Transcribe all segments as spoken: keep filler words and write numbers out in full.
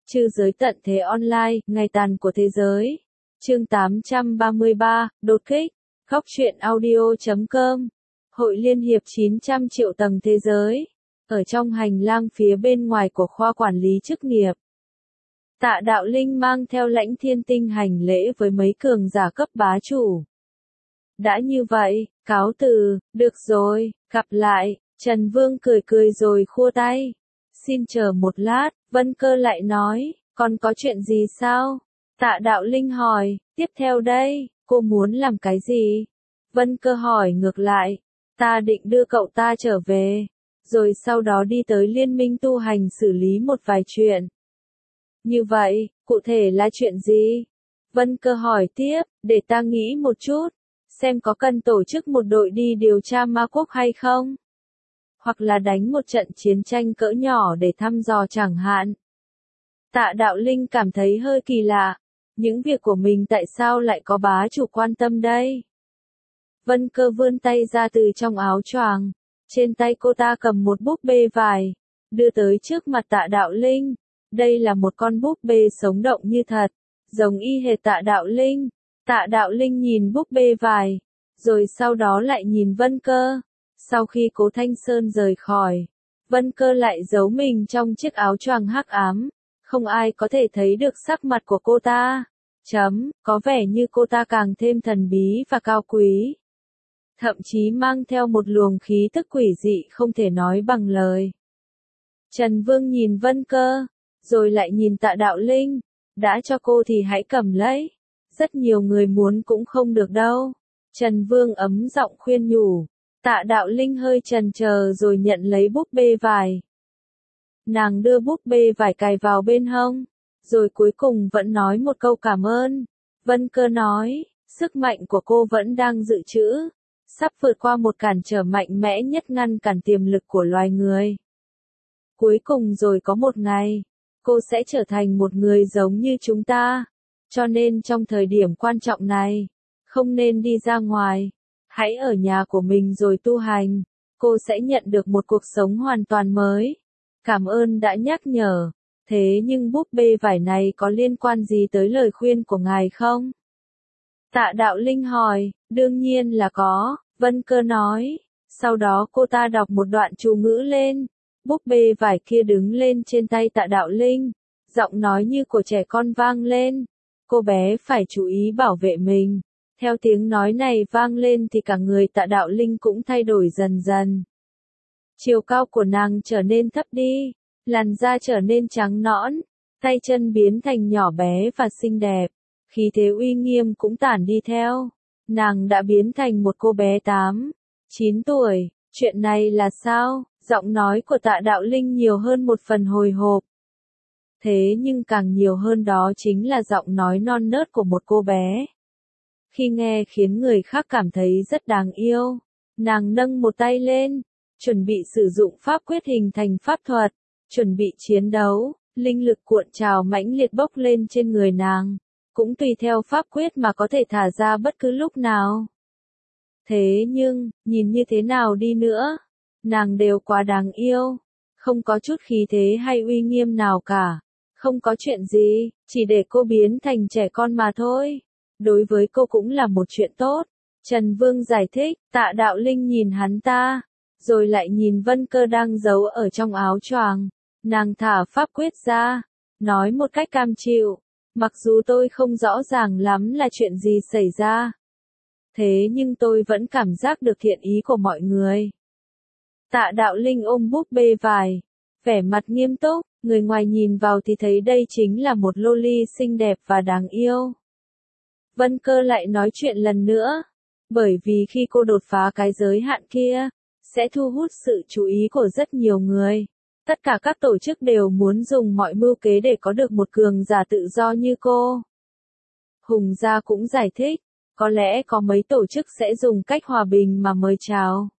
Trư giới tận thế online, ngày tàn của thế giới. Chương tám trăm ba mươi ba, đột kích. Góc truyện audio chấm com. Hội Liên hiệp chín trăm triệu tầng thế giới. Ở trong hành lang phía bên ngoài của khoa quản lý chức nghiệp. Tạ Đạo Linh mang theo Lãnh Thiên Tinh hành lễ với mấy cường giả cấp bá chủ. Đã như vậy, cáo từ, được rồi, gặp lại. Trần Vương cười cười rồi khua tay. Xin chờ một lát, Vân Cơ lại nói, còn có chuyện gì sao? Tạ Đạo Linh hỏi, tiếp theo đây, cô muốn làm cái gì? Vân Cơ hỏi ngược lại, ta định đưa cậu ta trở về, rồi sau đó đi tới Liên minh tu hành xử lý một vài chuyện. Như vậy, cụ thể là chuyện gì? Vân Cơ hỏi tiếp, để ta nghĩ một chút, xem có cần tổ chức một đội đi điều tra ma quốc hay không? Hoặc là đánh một trận chiến tranh cỡ nhỏ để thăm dò chẳng hạn. Tạ Đạo Linh cảm thấy hơi kỳ lạ, những việc của mình tại sao lại có bá chủ quan tâm đây? Vân Cơ vươn tay ra từ trong áo choàng, trên tay cô ta cầm một búp bê vải, đưa tới trước mặt Tạ Đạo Linh. Đây là một con búp bê sống động như thật, giống y hệt Tạ Đạo Linh. Tạ Đạo Linh nhìn búp bê vải, rồi sau đó lại nhìn Vân Cơ. Sau khi Cố Thanh Sơn rời khỏi, Vân Cơ lại giấu mình trong chiếc áo choàng hắc ám, không ai có thể thấy được sắc mặt của cô ta. Chấm, có vẻ như cô ta càng thêm thần bí và cao quý. Thậm chí mang theo một luồng khí tức quỷ dị không thể nói bằng lời. Trần Vương nhìn Vân Cơ, rồi lại nhìn Tạ Đạo Linh, đã cho cô thì hãy cầm lấy. Rất nhiều người muốn cũng không được đâu. Trần Vương ấm giọng khuyên nhủ. Tạ Đạo Linh hơi chần chờ rồi nhận lấy búp bê vải. Nàng đưa búp bê vải cài vào bên hông, rồi cuối cùng vẫn nói một câu cảm ơn. Vân Cơ nói, sức mạnh của cô vẫn đang dự trữ, sắp vượt qua một cản trở mạnh mẽ nhất ngăn cản tiềm lực của loài người. Cuối cùng rồi có một ngày, cô sẽ trở thành một người giống như chúng ta. Cho nên trong thời điểm quan trọng này, không nên đi ra ngoài. Hãy ở nhà của mình rồi tu hành, cô sẽ nhận được một cuộc sống hoàn toàn mới. Cảm ơn đã nhắc nhở, thế nhưng búp bê vải này có liên quan gì tới lời khuyên của ngài không? Tạ Đạo Linh hỏi, đương nhiên là có, Vân Cơ nói. Sau đó cô ta đọc một đoạn chú ngữ lên, búp bê vải kia đứng lên trên tay Tạ Đạo Linh, giọng nói như của trẻ con vang lên, cô bé phải chú ý bảo vệ mình. Theo tiếng nói này vang lên thì cả người Tạ Đạo Linh cũng thay đổi dần dần. Chiều cao của nàng trở nên thấp đi, làn da trở nên trắng nõn, tay chân biến thành nhỏ bé và xinh đẹp, khí thế uy nghiêm cũng tản đi theo. Nàng đã biến thành một cô bé tám, chín tuổi, chuyện này là sao? Giọng nói của Tạ Đạo Linh nhiều hơn một phần hồi hộp. Thế nhưng càng nhiều hơn đó chính là giọng nói non nớt của một cô bé. Khi nghe khiến người khác cảm thấy rất đáng yêu. Nàng nâng một tay lên, chuẩn bị sử dụng pháp quyết hình thành pháp thuật, chuẩn bị chiến đấu, linh lực cuộn trào mãnh liệt bốc lên trên người nàng, cũng tùy theo pháp quyết mà có thể thả ra bất cứ lúc nào. Thế nhưng, nhìn như thế nào đi nữa, nàng đều quá đáng yêu, không có chút khí thế hay uy nghiêm nào cả, không có chuyện gì, chỉ để cô biến thành trẻ con mà thôi. Đối với cô cũng là một chuyện tốt. Trần Vương giải thích, Tạ Đạo Linh nhìn hắn ta, rồi lại nhìn Vân Cơ đang giấu ở trong áo choàng. Nàng thả pháp quyết ra, nói một cách cam chịu, mặc dù tôi không rõ ràng lắm là chuyện gì xảy ra. Thế nhưng tôi vẫn cảm giác được thiện ý của mọi người. Tạ Đạo Linh ôm búp bê vải, vẻ mặt nghiêm túc, người ngoài nhìn vào thì thấy đây chính là một loli xinh đẹp và đáng yêu. Vân Cơ lại nói chuyện lần nữa, bởi vì khi cô đột phá cái giới hạn kia, sẽ thu hút sự chú ý của rất nhiều người. Tất cả các tổ chức đều muốn dùng mọi mưu kế để có được một cường giả tự do như cô. Hùng Gia cũng giải thích, có lẽ có mấy tổ chức sẽ dùng cách hòa bình mà mời chào.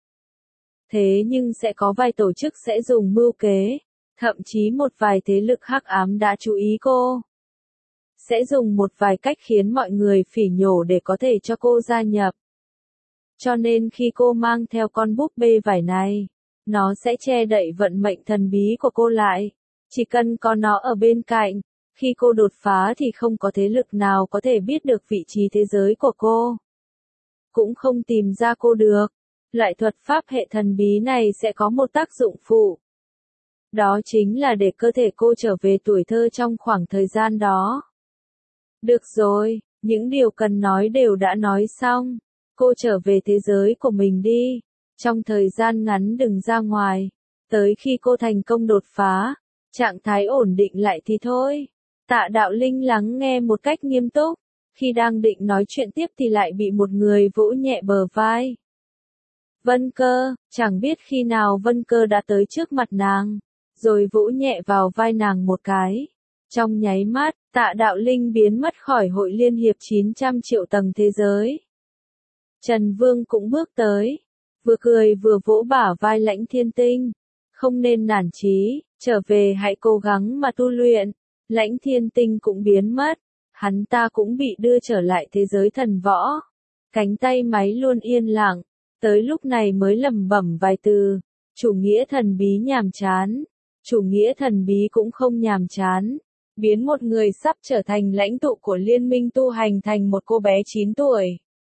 Thế nhưng sẽ có vài tổ chức sẽ dùng mưu kế, thậm chí một vài thế lực hắc ám đã chú ý cô. Sẽ dùng một vài cách khiến mọi người phỉ nhổ để có thể cho cô gia nhập. Cho nên khi cô mang theo con búp bê vải này, nó sẽ che đậy vận mệnh thần bí của cô lại. Chỉ cần có nó ở bên cạnh, Khi cô đột phá thì không có thế lực nào có thể biết được vị trí thế giới của cô. Cũng không tìm ra cô được. Loại thuật pháp hệ thần bí này sẽ có một tác dụng phụ. Đó chính là để cơ thể cô trở về tuổi thơ trong khoảng thời gian đó. Được rồi, những điều cần nói đều đã nói xong. Cô trở về thế giới của mình đi. Trong thời gian ngắn đừng ra ngoài. Tới khi cô thành công đột phá, trạng thái ổn định lại thì thôi. Tạ Đạo Linh lắng nghe một cách nghiêm túc. Khi đang định nói chuyện tiếp thì lại bị một người vỗ nhẹ bờ vai. Vân Cơ, chẳng biết khi nào Vân Cơ đã tới trước mặt nàng, rồi vỗ nhẹ vào vai nàng một cái. Trong nháy mắt, Tạ Đạo Linh biến mất khỏi hội liên hiệp chín trăm triệu tầng thế giới. Trần Vương cũng bước tới, vừa cười vừa vỗ bả vai Lãnh Thiên Tinh. Không nên nản chí, trở về hãy cố gắng mà tu luyện. Lãnh Thiên Tinh cũng biến mất, hắn ta cũng bị đưa trở lại thế giới thần võ. Cánh tay máy luôn yên lặng, tới lúc này mới lẩm bẩm vài từ. Chủ nghĩa thần bí nhàm chán. Chủ nghĩa thần bí cũng không nhàm chán. Biến một người sắp trở thành lãnh tụ của liên minh tu hành thành một cô bé chín tuổi.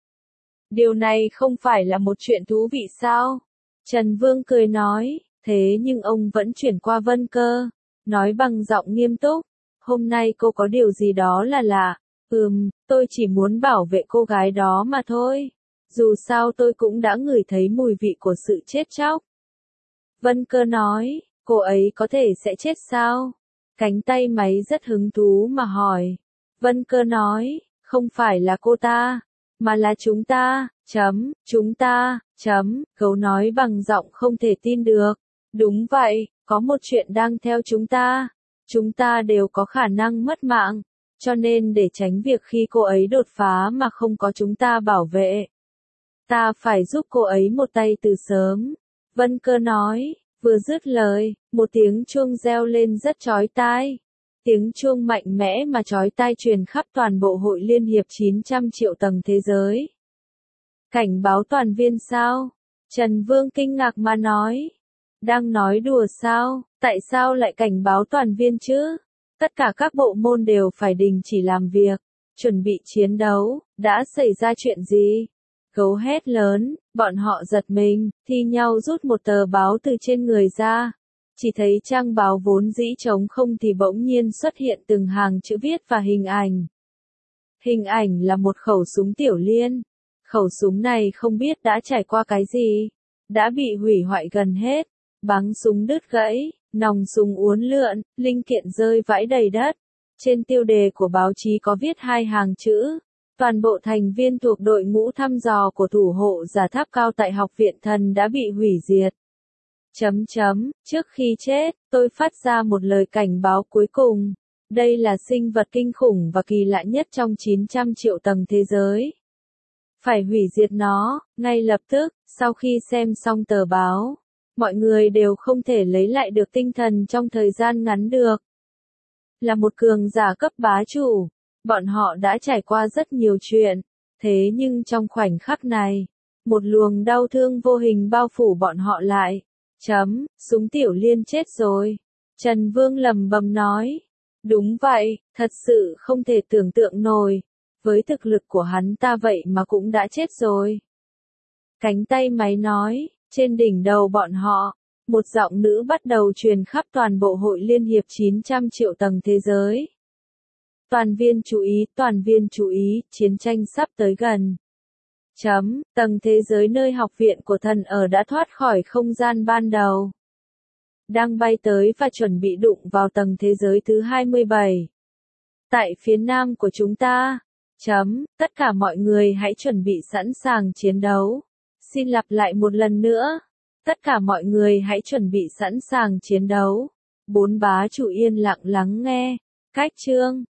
Điều này không phải là một chuyện thú vị sao? Trần Vương cười nói, thế nhưng ông vẫn chuyển qua Vân Cơ, nói bằng giọng nghiêm túc. Hôm nay cô có điều gì đó là lạ. Ừm, tôi chỉ muốn bảo vệ cô gái đó mà thôi. Dù sao tôi cũng đã ngửi thấy mùi vị của sự chết chóc. Vân Cơ nói, cô ấy có thể sẽ chết sao? Cánh tay máy rất hứng thú mà hỏi. Vân Cơ nói, không phải là cô ta, mà là chúng ta, chấm, chúng ta, chấm, cậu nói bằng giọng không thể tin được. Đúng vậy, có một chuyện đang theo chúng ta. Chúng ta đều có khả năng mất mạng, cho nên để tránh việc khi cô ấy đột phá mà không có chúng ta bảo vệ, ta phải giúp cô ấy một tay từ sớm. Vân Cơ nói, vừa dứt lời, một tiếng chuông reo lên rất chói tai. Tiếng chuông mạnh mẽ mà chói tai truyền khắp toàn bộ hội liên hiệp chín trăm triệu tầng thế giới. Cảnh báo toàn viên sao? Trần Vương kinh ngạc mà nói. Đang nói đùa sao? Tại sao lại cảnh báo toàn viên chứ? Tất cả các bộ môn đều phải đình chỉ làm việc, chuẩn bị chiến đấu. Đã xảy ra chuyện gì? Gấu hét lớn, bọn họ giật mình, thi nhau rút một tờ báo từ trên người ra. Chỉ thấy trang báo vốn dĩ trống không thì bỗng nhiên xuất hiện từng hàng chữ viết và hình ảnh. Hình ảnh là một khẩu súng tiểu liên. Khẩu súng này không biết đã trải qua cái gì, đã bị hủy hoại gần hết. Bắn súng đứt gãy, nòng súng uốn lượn, linh kiện rơi vãi đầy đất. Trên tiêu đề của báo chí có viết hai hàng chữ. Toàn bộ thành viên thuộc đội ngũ thăm dò của thủ hộ giả tháp cao tại Học viện Thần đã bị hủy diệt. Chấm chấm, trước khi chết, tôi phát ra một lời cảnh báo cuối cùng. Đây là sinh vật kinh khủng và kỳ lạ nhất trong chín trăm triệu tầng thế giới. Phải hủy diệt nó, ngay lập tức, sau khi xem xong tờ báo. Mọi người đều không thể lấy lại được tinh thần trong thời gian ngắn được. Là một cường giả cấp bá chủ, bọn họ đã trải qua rất nhiều chuyện, thế nhưng trong khoảnh khắc này, một luồng đau thương vô hình bao phủ bọn họ lại. Chấm, súng tiểu liên chết rồi. Trần Vương lầm bầm nói. Đúng vậy, thật sự không thể tưởng tượng nổi. Với thực lực của hắn ta vậy mà cũng đã chết rồi. Cánh tay máy nói. Trên đỉnh đầu bọn họ, một giọng nữ bắt đầu truyền khắp toàn bộ hội liên hiệp chín trăm triệu tầng thế giới. Toàn viên chú ý, toàn viên chú ý, chiến tranh sắp tới gần. Chấm, tầng thế giới nơi học viện của thần ở đã thoát khỏi không gian ban đầu. Đang bay tới và chuẩn bị đụng vào tầng thế giới thứ hai mươi bảy. Tại phía nam của chúng ta. Chấm, tất cả mọi người hãy chuẩn bị sẵn sàng chiến đấu. Xin lặp lại một lần nữa. Tất cả mọi người hãy chuẩn bị sẵn sàng chiến đấu. Bốn bá chủ yên lặng lắng nghe. Cách chương.